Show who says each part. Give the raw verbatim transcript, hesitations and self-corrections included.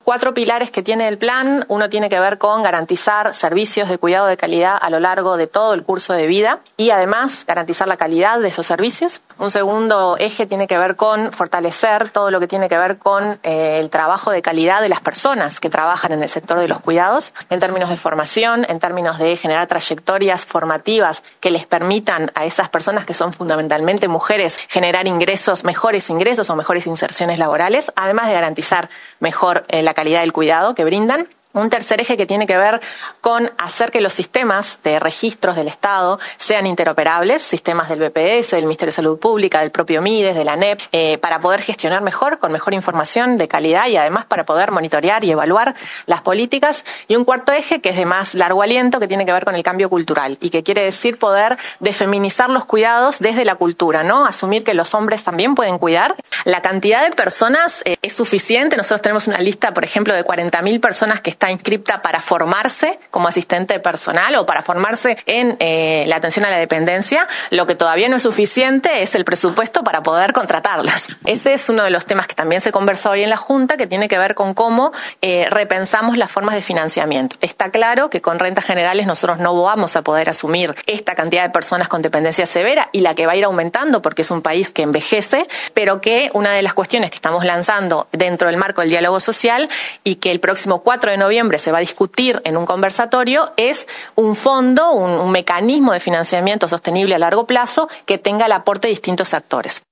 Speaker 1: cuatro pilares que tiene el plan. Uno tiene que ver con garantizar servicios de cuidado de calidad a lo largo de todo el curso de vida y además garantizar la calidad de esos servicios. Un segundo eje tiene que ver con fortalecer todo lo que tiene que ver con eh, el trabajo de calidad de las personas que trabajan en el sector de los cuidados, en términos de formación, en términos de generar trayectorias formativas que les permitan a esas personas que son fundamentalmente mujeres generar ingresos, mejores ingresos o mejores inserciones laborales, además de garantizar mejor eh, la calidad del cuidado que brindan. Un tercer eje que tiene que ver con hacer que los sistemas de registros del Estado sean interoperables, sistemas del B P S, del Ministerio de Salud Pública, del propio MIDES, de la ANEP, eh, para poder gestionar mejor, con mejor información de calidad y además para poder monitorear y evaluar las políticas. Y un cuarto eje que es de más largo aliento, que tiene que ver con el cambio cultural y que quiere decir poder defeminizar los cuidados desde la cultura, ¿no? Asumir que los hombres también pueden cuidar. La cantidad de personas eh, es suficiente. Nosotros tenemos una lista, por ejemplo, de cuarenta mil personas que está inscripta para formarse como asistente personal o para formarse en eh, la atención a la dependencia. Lo que todavía no es suficiente es el presupuesto para poder contratarlas. Ese es uno de los temas que también se conversó hoy en la Junta, que tiene que ver con cómo eh, repensamos las formas de financiamiento. Está claro que con rentas generales nosotros no vamos a poder asumir esta cantidad de personas con dependencia severa y la que va a ir aumentando porque es un país que envejece, pero que una de las cuestiones que estamos lanzando dentro del marco del diálogo social y que el próximo cuatro de noviembre se va a discutir en un conversatorio es un fondo, un, un mecanismo de financiamiento sostenible a largo plazo que tenga el aporte de distintos actores.